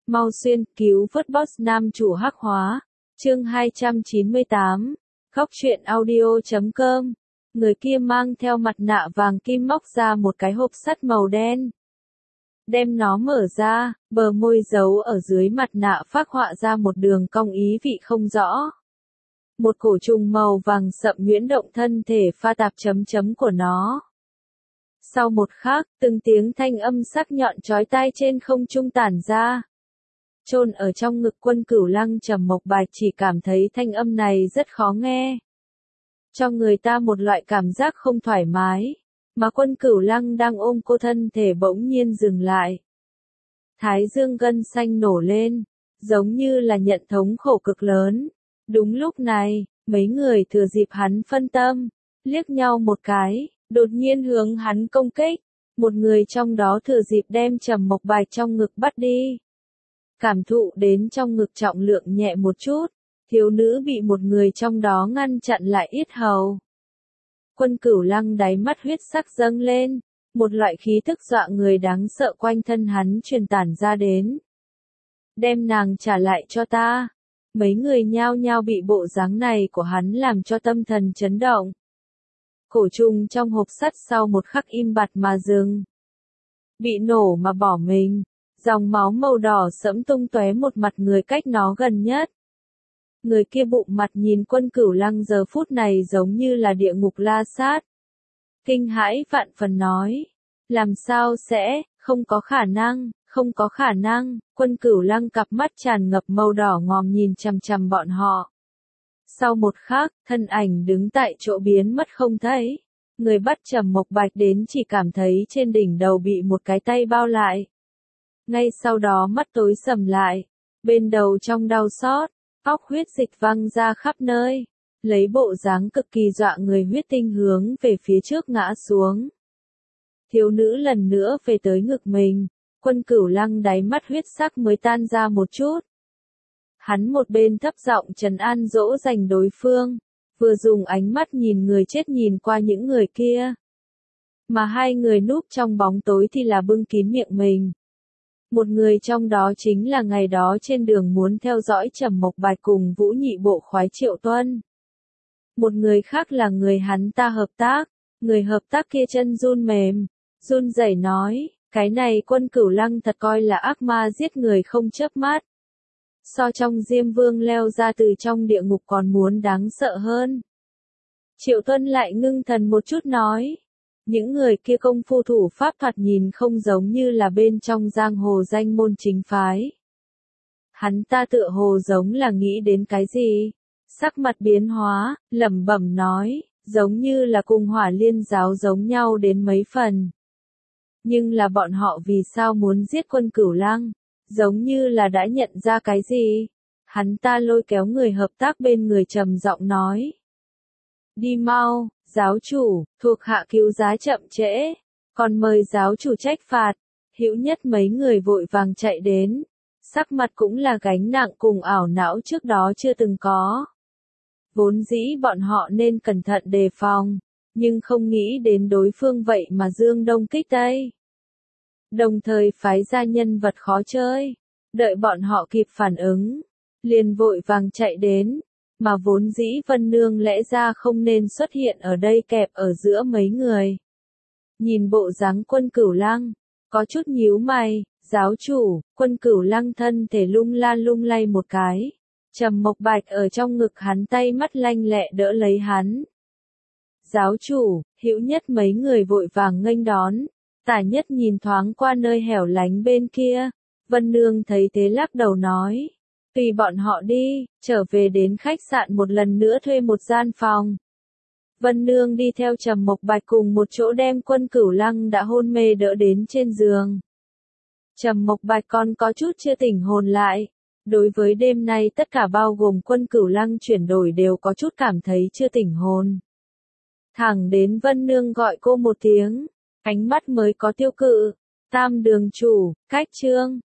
Mau xuyên, cứu vớt boss nam chủ hắc hóa. Chương 298. Khóc chuyện audio.com. Người kia mang theo mặt nạ vàng kim móc ra một cái hộp sắt màu đen. Đem nó mở ra, bờ môi giấu ở dưới mặt nạ phác họa ra một đường cong ý vị không rõ. Một cổ trùng màu vàng sậm nhuyễn động thân thể pha tạp chấm chấm của nó. Sau một khắc, từng tiếng thanh âm sắc nhọn chói tai trên không trung tản ra. Chôn ở trong ngực Quân Cửu Lăng Trầm Mộc Bạch chỉ cảm thấy thanh âm này rất khó nghe. Cho người ta một loại cảm giác không thoải mái, mà Quân Cửu Lăng đang ôm cô thân thể bỗng nhiên dừng lại. Thái dương gân xanh nổ lên, giống như là nhận thống khổ cực lớn. Đúng lúc này, mấy người thừa dịp hắn phân tâm, liếc nhau một cái, đột nhiên hướng hắn công kích. Một người trong đó thừa dịp đem Trầm Mộc Bạch trong ngực bắt đi. Cảm thụ đến trong ngực trọng lượng nhẹ một chút, thiếu nữ bị một người trong đó ngăn chặn lại yết hầu. Quân Cửu Lăng đáy mắt huyết sắc dâng lên, một loại khí tức dọa người đáng sợ quanh thân hắn truyền tản ra đến. Đem nàng trả lại cho ta. Mấy người nhao nhao bị bộ dáng này của hắn làm cho tâm thần chấn động. Cổ trùng trong hộp sắt sau một khắc im bặt mà dừng. Bị nổ mà bỏ mình, dòng máu màu đỏ sẫm tung tóe một mặt người cách nó gần nhất. Người kia bụng mặt nhìn Quân Cửu Lăng giờ phút này giống như là địa ngục la sát. Kinh hãi vạn phần nói, làm sao sẽ, không có khả năng, không có khả năng. Quân Cửu Lăng cặp mắt tràn ngập màu đỏ ngòm nhìn chằm chằm bọn họ. Sau một khắc, thân ảnh đứng tại chỗ biến mất không thấy. Người bắt Trầm Mộc Bạch đến chỉ cảm thấy trên đỉnh đầu bị một cái tay bao lại. Ngay sau đó mắt tối sầm lại, bên đầu trong đau xót, óc huyết dịch văng ra khắp nơi, lấy bộ dáng cực kỳ dọa người huyết tinh hướng về phía trước ngã xuống. Thiếu nữ lần nữa về tới ngực mình, Quân Cửu Lăng đáy mắt huyết sắc mới tan ra một chút. Hắn một bên thấp giọng trấn an dỗ dành đối phương, vừa dùng ánh mắt nhìn người chết nhìn qua những người kia. Mà hai người núp trong bóng tối thì là bưng kín miệng mình. Một người trong đó chính là ngày đó trên đường muốn theo dõi Trầm Mộc Bạch cùng Vũ Nhị Bộ khoái Triệu Tuân. Một người khác là người hắn ta hợp tác, người hợp tác kia chân run mềm, run rẩy nói, cái này Quân Cửu Lăng thật coi là ác ma giết người không chớp mắt. So trong Diêm Vương leo ra từ trong địa ngục còn muốn đáng sợ hơn. Triệu Tuân lại ngưng thần một chút nói. Những người kia công phu thủ pháp thoạt nhìn không giống như là bên trong giang hồ danh môn chính phái. Hắn ta tựa hồ giống là nghĩ đến cái gì? Sắc mặt biến hóa, lẩm bẩm nói, giống như là cùng Hỏa Liên giáo giống nhau đến mấy phần. Nhưng là bọn họ vì sao muốn giết Quân Cửu Lăng? Giống như là đã nhận ra cái gì? Hắn ta lôi kéo người hợp tác bên người trầm giọng nói. Đi mau, giáo chủ, thuộc hạ cứu giá chậm trễ, còn mời giáo chủ trách phạt. Hữu Nhất mấy người vội vàng chạy đến, sắc mặt cũng là gánh nặng cùng ảo não trước đó chưa từng có. Vốn dĩ bọn họ nên cẩn thận đề phòng, nhưng không nghĩ đến đối phương vậy mà dương đông kích tây. Đồng thời phái ra nhân vật khó chơi, đợi bọn họ kịp phản ứng, liền vội vàng chạy đến, mà vốn dĩ Vân Nương lẽ ra không nên xuất hiện ở đây kẹp ở giữa mấy người. Nhìn bộ dáng Quân Cửu Lăng, có chút nhíu mày, giáo chủ, Quân Cửu Lăng thân thể lung la lung lay một cái, Trầm Mộc Bạch ở trong ngực hắn tay mắt lanh lẹ đỡ lấy hắn. Giáo chủ, Hữu Nhất mấy người vội vàng nghênh đón. Tả Nhất nhìn thoáng qua nơi hẻo lánh bên kia, Vân Nương thấy thế lắc đầu nói, tùy bọn họ đi, trở về đến khách sạn một lần nữa thuê một gian phòng. Vân Nương đi theo Trầm Mộc Bạch cùng một chỗ đem Quân Cửu Lăng đã hôn mê đỡ đến trên giường. Trầm Mộc Bạch còn có chút chưa tỉnh hồn lại, đối với đêm nay tất cả bao gồm Quân Cửu Lăng chuyển đổi đều có chút cảm thấy chưa tỉnh hồn. Thẳng đến Vân Nương gọi cô một tiếng. Ánh mắt mới có tiêu cự, Tam đường chủ, cách chương,